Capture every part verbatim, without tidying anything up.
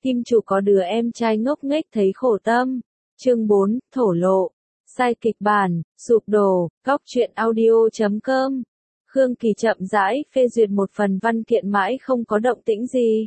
Kim chủ có đứa em trai ngốc nghếch thấy khổ tâm. Chương bốn, thổ lộ. Sai kịch bản, sụp đổ, góc truyện audio chấm com. Khương Kỳ chậm rãi phê duyệt một phần văn kiện mãi không có động tĩnh gì.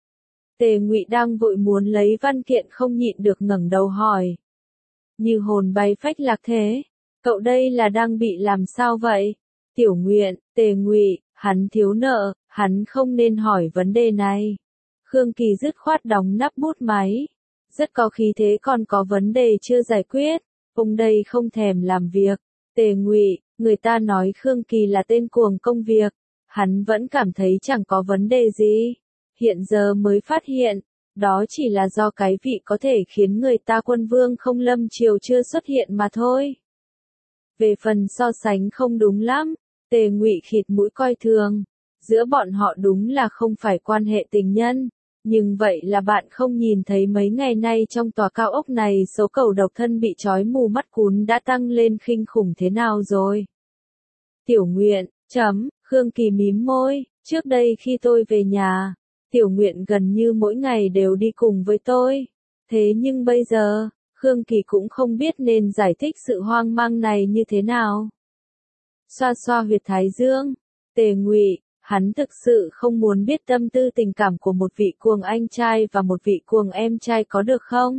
Tề Ngụy đang vội muốn lấy văn kiện không nhịn được ngẩng đầu hỏi. Như hồn bay phách lạc thế, cậu đây là đang bị làm sao vậy? Tiểu Nguyện, Tề Ngụy, hắn thiếu nợ, hắn không nên hỏi vấn đề này. Khương Kỳ dứt khoát đóng nắp bút máy. Rất có khí thế còn có vấn đề chưa giải quyết, ông đây không thèm làm việc. Tề Ngụy, người ta nói Khương Kỳ là tên cuồng công việc, hắn vẫn cảm thấy chẳng có vấn đề gì. Hiện giờ mới phát hiện, đó chỉ là do cái vị có thể khiến người ta quân vương không lâm triều chưa xuất hiện mà thôi. Về phần so sánh không đúng lắm, Tề Ngụy khịt mũi coi thường. Giữa bọn họ đúng là không phải quan hệ tình nhân, nhưng vậy là bạn không nhìn thấy mấy ngày nay trong tòa cao ốc này số cẩu độc thân bị trói mù mắt cún đã tăng lên kinh khủng thế nào rồi. Tiểu Nguyện, chấm, Khương Kỳ mím môi, trước đây khi tôi về nhà, Tiểu Nguyện gần như mỗi ngày đều đi cùng với tôi. Thế nhưng bây giờ, Khương Kỳ cũng không biết nên giải thích sự hoang mang này như thế nào. Xoa xoa huyệt thái dương, Tề Ngụy, hắn thực sự không muốn biết tâm tư tình cảm của một vị cuồng anh trai và một vị cuồng em trai có được không?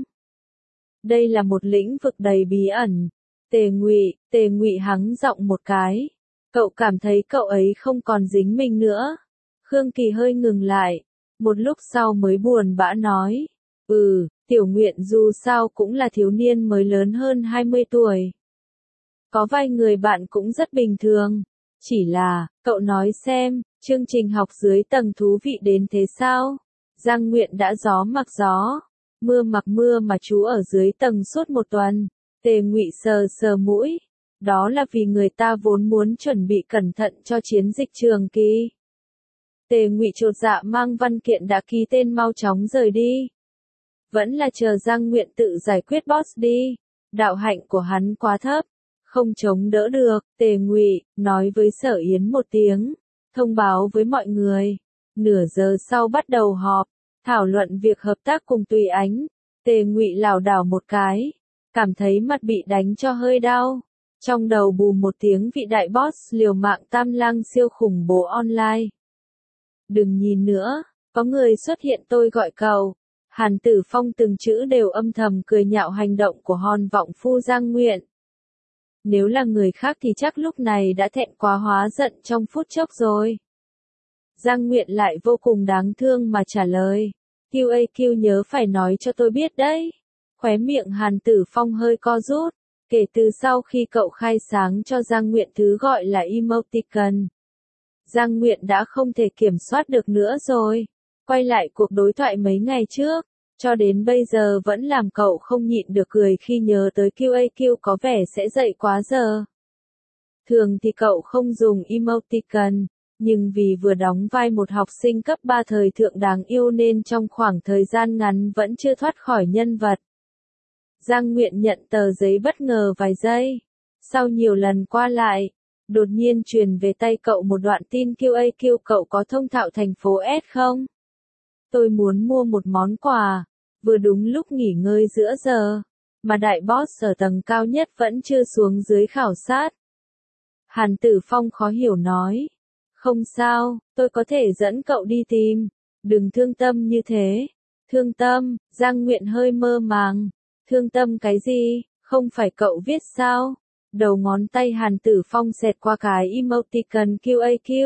Đây là một lĩnh vực đầy bí ẩn. Tề Ngụy, Tề Ngụy hắng giọng một cái. Cậu cảm thấy cậu ấy không còn dính mình nữa. Khương Kỳ hơi ngừng lại, một lúc sau mới buồn bã nói. Ừ, Tiểu Nguyện dù sao cũng là thiếu niên mới lớn hơn hai mươi tuổi. Có vài người bạn cũng rất bình thường. Chỉ là, cậu nói xem, chương trình học dưới tầng thú vị đến thế sao? Giang Nguyện đã gió mặc gió, mưa mặc mưa mà chú ở dưới tầng suốt một tuần. Tề Ngụy sờ sờ mũi. Đó là vì người ta vốn muốn chuẩn bị cẩn thận cho chiến dịch Trường Kỳ. Tề Ngụy chột dạ mang văn kiện đã ký tên mau chóng rời đi. Vẫn là chờ Giang Nguyện tự giải quyết boss đi. Đạo hạnh của hắn quá thấp, không chống đỡ được. Tề Ngụy nói với Sở Yến một tiếng, thông báo với mọi người. Nửa giờ sau bắt đầu họp, thảo luận việc hợp tác cùng Tùy Ánh. Tề Ngụy lảo đảo một cái, cảm thấy mặt bị đánh cho hơi đau. Trong đầu bù một tiếng vị đại boss liều mạng tam lang siêu khủng bố online. Đừng nhìn nữa, có người xuất hiện tôi gọi cầu. Hàn Tử Phong từng chữ đều âm thầm cười nhạo hành động của hòn vọng phu Giang Nguyện. Nếu là người khác thì chắc lúc này đã thẹn quá hóa giận trong phút chốc rồi. Giang Nguyện lại vô cùng đáng thương mà trả lời. quy a quy nhớ phải nói cho tôi biết đấy. Khóe miệng Hàn Tử Phong hơi co rút. Kể từ sau khi cậu khai sáng cho Giang Nguyện thứ gọi là emoticon, Giang Nguyện đã không thể kiểm soát được nữa rồi. Quay lại cuộc đối thoại mấy ngày trước, cho đến bây giờ vẫn làm cậu không nhịn được cười khi nhớ tới quy a quy có vẻ sẽ dậy quá giờ. Thường thì cậu không dùng emoticon, nhưng vì vừa đóng vai một học sinh cấp ba thời thượng đáng yêu nên trong khoảng thời gian ngắn vẫn chưa thoát khỏi nhân vật. Giang Nguyện nhận tờ giấy bất ngờ vài giây. Sau nhiều lần qua lại, đột nhiên truyền về tay cậu một đoạn tin quy a quy cậu có thông thạo thành phố S không? Tôi muốn mua một món quà, vừa đúng lúc nghỉ ngơi giữa giờ, mà đại boss ở tầng cao nhất vẫn chưa xuống dưới khảo sát. Hàn Tử Phong khó hiểu nói. Không sao, tôi có thể dẫn cậu đi tìm. Đừng thương tâm như thế. Thương tâm, Giang Nguyện hơi mơ màng. Thương tâm cái gì, không phải cậu viết sao? Đầu ngón tay Hàn Tử Phong xẹt qua cái emoticon quy a quy.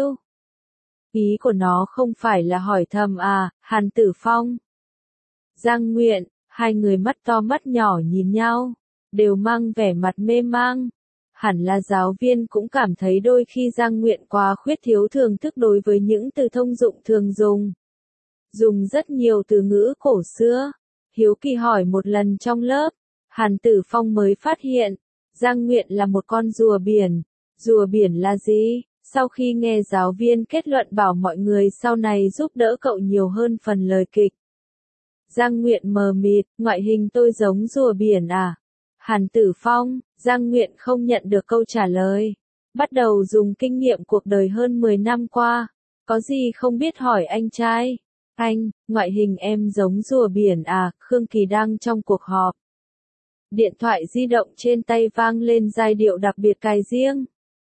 Ý của nó không phải là hỏi thầm à, Hàn Tử Phong. Giang Nguyện, hai người mắt to mắt nhỏ nhìn nhau, đều mang vẻ mặt mê mang. Hẳn là giáo viên cũng cảm thấy đôi khi Giang Nguyện quá khuyết thiếu thưởng thức đối với những từ thông dụng thường dùng. Dùng rất nhiều từ ngữ cổ xưa. Hiếu kỳ hỏi một lần trong lớp, Hàn Tử Phong mới phát hiện, Giang Nguyện là một con rùa biển. Rùa biển là gì? Sau khi nghe giáo viên kết luận bảo mọi người sau này giúp đỡ cậu nhiều hơn phần lời kịch. Giang Nguyện mờ mịt, ngoại hình tôi giống rùa biển à? Hàn Tử Phong, Giang Nguyện không nhận được câu trả lời. Bắt đầu dùng kinh nghiệm cuộc đời hơn mười năm qua. Có gì không biết hỏi anh trai. Anh, ngoại hình em giống rùa biển à, Khương Kỳ đang trong cuộc họp. Điện thoại di động trên tay vang lên giai điệu đặc biệt cài riêng.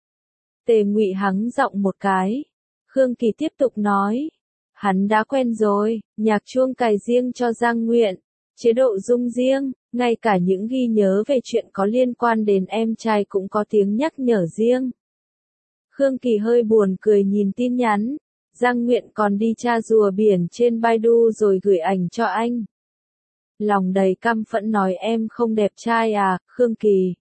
Tề Ngụy hắng giọng một cái. Khương Kỳ tiếp tục nói. Hắn đã quen rồi, nhạc chuông cài riêng cho Giang Nguyện, chế độ rung riêng, ngay cả những ghi nhớ về chuyện có liên quan đến em trai cũng có tiếng nhắc nhở riêng. Khương Kỳ hơi buồn cười nhìn tin nhắn. Giang Nguyện còn đi tra rùa biển trên Baidu rồi gửi ảnh cho anh. Lòng đầy căm phẫn nói em không đẹp trai à, Khương Kỳ.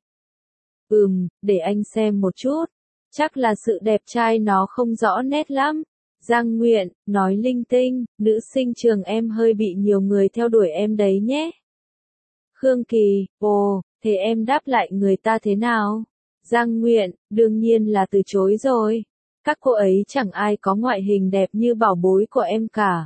Ừm, để anh xem một chút. Chắc là sự đẹp trai nó không rõ nét lắm. Giang Nguyện, nói linh tinh, nữ sinh trường em hơi bị nhiều người theo đuổi em đấy nhé. Khương Kỳ, ồ, thế em đáp lại người ta thế nào? Giang Nguyện, đương nhiên là từ chối rồi. Các cô ấy chẳng ai có ngoại hình đẹp như bảo bối của em cả.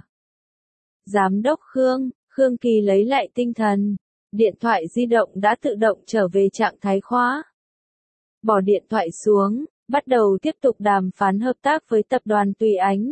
Giám đốc Khương, Khương Kỳ lấy lại tinh thần. Điện thoại di động đã tự động trở về trạng thái khóa. Bỏ điện thoại xuống, bắt đầu tiếp tục đàm phán hợp tác với tập đoàn Tùy Ánh.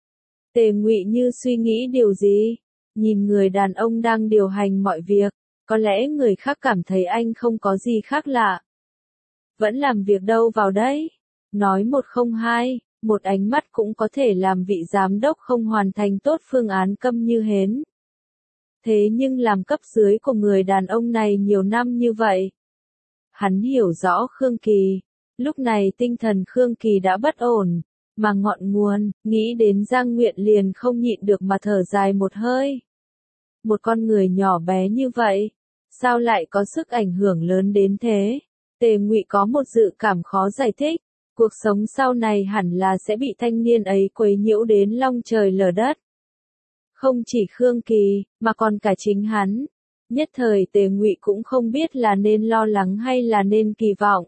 Tề Ngụy như suy nghĩ điều gì, nhìn người đàn ông đang điều hành mọi việc, có lẽ người khác cảm thấy anh không có gì khác lạ. Vẫn làm việc đâu vào đấy, nói một không hai, một ánh mắt cũng có thể làm vị giám đốc không hoàn thành tốt phương án câm như hến. Thế nhưng làm cấp dưới của người đàn ông này nhiều năm như vậy. Hắn hiểu rõ Khương Kỳ. Lúc này tinh thần Khương Kỳ đã bất ổn, mà ngọn nguồn, nghĩ đến Giang Nguyện liền không nhịn được mà thở dài một hơi. Một con người nhỏ bé như vậy, sao lại có sức ảnh hưởng lớn đến thế? Tề Ngụy có một dự cảm khó giải thích, cuộc sống sau này hẳn là sẽ bị thanh niên ấy quấy nhiễu đến long trời lở đất. Không chỉ Khương Kỳ, mà còn cả chính hắn. Nhất thời Tề Ngụy cũng không biết là nên lo lắng hay là nên kỳ vọng.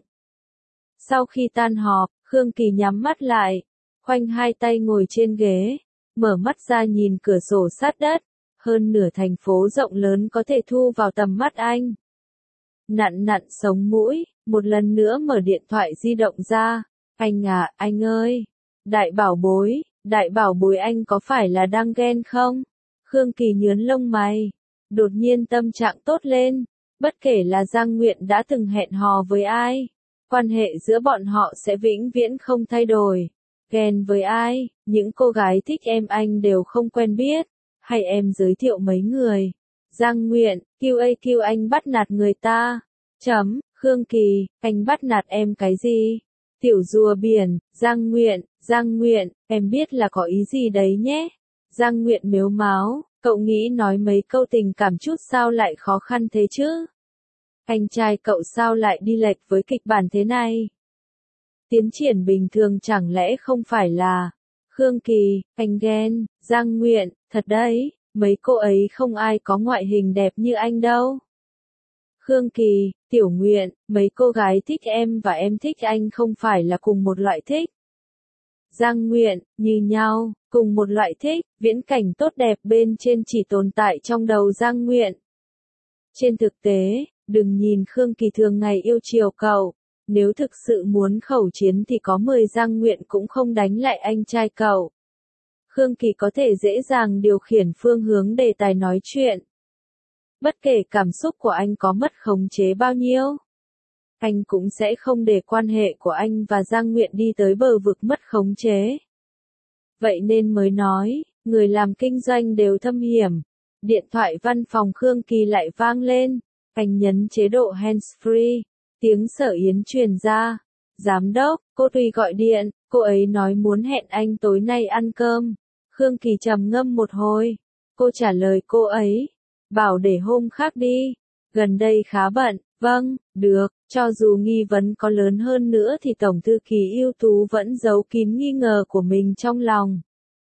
Sau khi tan họp, Khương Kỳ nhắm mắt lại, khoanh hai tay ngồi trên ghế, mở mắt ra nhìn cửa sổ sát đất, hơn nửa thành phố rộng lớn có thể thu vào tầm mắt anh. Nặn nặn sống mũi, một lần nữa mở điện thoại di động ra, anh à, anh ơi, đại bảo bối, đại bảo bối anh có phải là đang ghen không? Khương Kỳ nhướng lông mày, đột nhiên tâm trạng tốt lên, bất kể là Giang Nguyện đã từng hẹn hò với ai. Quan hệ giữa bọn họ sẽ vĩnh viễn không thay đổi. Ghen với ai, những cô gái thích em anh đều không quen biết, hay em giới thiệu mấy người. Giang Nguyện, Q A Q anh bắt nạt người ta. Chấm, Khương Kỳ, anh bắt nạt em cái gì? Tiểu rùa biển, Giang Nguyện, Giang Nguyện, em biết là có ý gì đấy nhé. Giang Nguyện mếu máo, cậu nghĩ nói mấy câu tình cảm chút sao lại khó khăn thế chứ? Anh trai cậu sao lại đi lệch với kịch bản thế này? Tiến triển bình thường chẳng lẽ không phải là... Khương Kỳ, anh ghen, Giang Nguyện, thật đấy, mấy cô ấy không ai có ngoại hình đẹp như anh đâu. Khương Kỳ, Tiểu Nguyện, mấy cô gái thích em và em thích anh không phải là cùng một loại thích. Giang Nguyện, như nhau, cùng một loại thích, viễn cảnh tốt đẹp bên trên chỉ tồn tại trong đầu Giang Nguyện. Trên thực tế, đừng nhìn Khương Kỳ thường ngày yêu chiều cậu, nếu thực sự muốn khẩu chiến thì có mười Giang Nguyện cũng không đánh lại anh trai cậu. Khương Kỳ có thể dễ dàng điều khiển phương hướng đề tài nói chuyện. Bất kể cảm xúc của anh có mất khống chế bao nhiêu, anh cũng sẽ không để quan hệ của anh và Giang Nguyện đi tới bờ vực mất khống chế. Vậy nên mới nói, người làm kinh doanh đều thâm hiểm. Điện thoại văn phòng Khương Kỳ lại vang lên, anh nhấn chế độ hands-free, tiếng Sở Yến truyền ra. Giám đốc, cô Tùy gọi điện, cô ấy nói muốn hẹn anh tối nay ăn cơm. Khương Kỳ trầm ngâm một hồi, cô trả lời cô ấy, bảo để hôm khác đi, gần đây khá bận. Vâng, được, cho dù nghi vấn có lớn hơn nữa thì Tổng Thư ký ưu tú vẫn giấu kín nghi ngờ của mình trong lòng.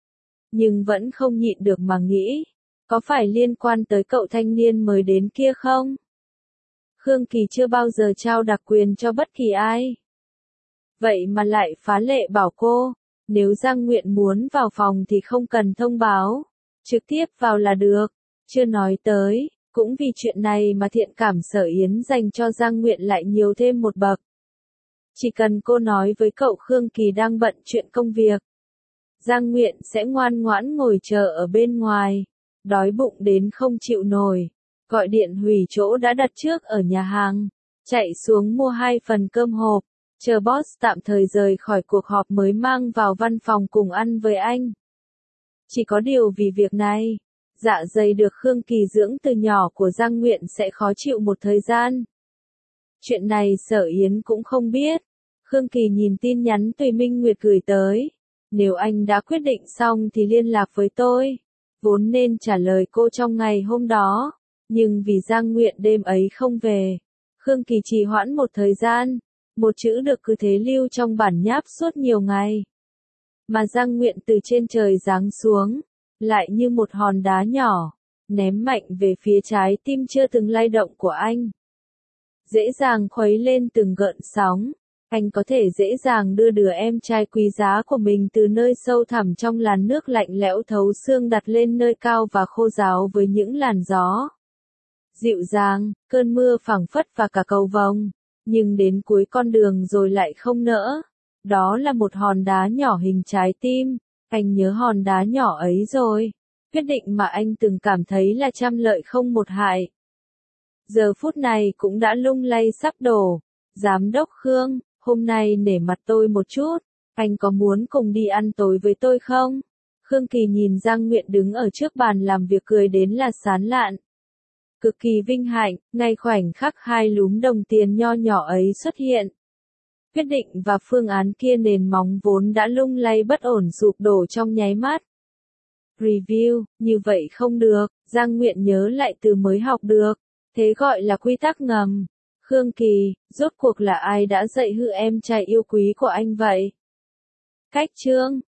Nhưng vẫn không nhịn được mà nghĩ, có phải liên quan tới cậu thanh niên mới đến kia không? Khương Kỳ chưa bao giờ trao đặc quyền cho bất kỳ ai. Vậy mà lại phá lệ bảo cô, nếu Giang Nguyện muốn vào phòng thì không cần thông báo, trực tiếp vào là được, chưa nói tới. Cũng vì chuyện này mà thiện cảm Sở Yến dành cho Giang Nguyện lại nhiều thêm một bậc. Chỉ cần cô nói với cậu Khương Kỳ đang bận chuyện công việc, Giang Nguyện sẽ ngoan ngoãn ngồi chờ ở bên ngoài. Đói bụng đến không chịu nổi. Gọi điện hủy chỗ đã đặt trước ở nhà hàng. Chạy xuống mua hai phần cơm hộp. Chờ boss tạm thời rời khỏi cuộc họp mới mang vào văn phòng cùng ăn với anh. Chỉ có điều vì việc này, dạ dày được Khương Kỳ dưỡng từ nhỏ của Giang Nguyện sẽ khó chịu một thời gian. Chuyện này Sở Yến cũng không biết. Khương Kỳ nhìn tin nhắn Tùy Minh Nguyệt gửi tới. Nếu anh đã quyết định xong thì liên lạc với tôi. Vốn nên trả lời cô trong ngày hôm đó. Nhưng vì Giang Nguyện đêm ấy không về, Khương Kỳ trì hoãn một thời gian. Một chữ được cứ thế lưu trong bản nháp suốt nhiều ngày. Mà Giang Nguyện từ trên trời giáng xuống, lại như một hòn đá nhỏ, ném mạnh về phía trái tim chưa từng lay động của anh. Dễ dàng khuấy lên từng gợn sóng, anh có thể dễ dàng đưa đứa em trai quý giá của mình từ nơi sâu thẳm trong làn nước lạnh lẽo thấu xương đặt lên nơi cao và khô ráo với những làn gió dịu dàng, cơn mưa phảng phất và cả cầu vồng. Nhưng đến cuối con đường rồi lại không nỡ. Đó là một hòn đá nhỏ hình trái tim. Anh nhớ hòn đá nhỏ ấy rồi. Quyết định mà anh từng cảm thấy là trăm lợi không một hại. Giờ phút này cũng đã lung lay sắp đổ. Giám đốc Khương, hôm nay nể mặt tôi một chút. Anh có muốn cùng đi ăn tối với tôi không? Khương Kỳ nhìn Giang Nguyện đứng ở trước bàn làm việc cười đến là sán lạn. Cực kỳ vinh hạnh, ngay khoảnh khắc hai lúm đồng tiền nho nhỏ ấy xuất hiện. Quyết định và phương án kia nền móng vốn đã lung lay bất ổn sụp đổ trong nháy mắt. Review, như vậy không được, Giang Nguyện nhớ lại từ mới học được. Thế gọi là quy tắc ngầm. Khương Kỳ, rốt cuộc là ai đã dạy hư em trai yêu quý của anh vậy? Cách chương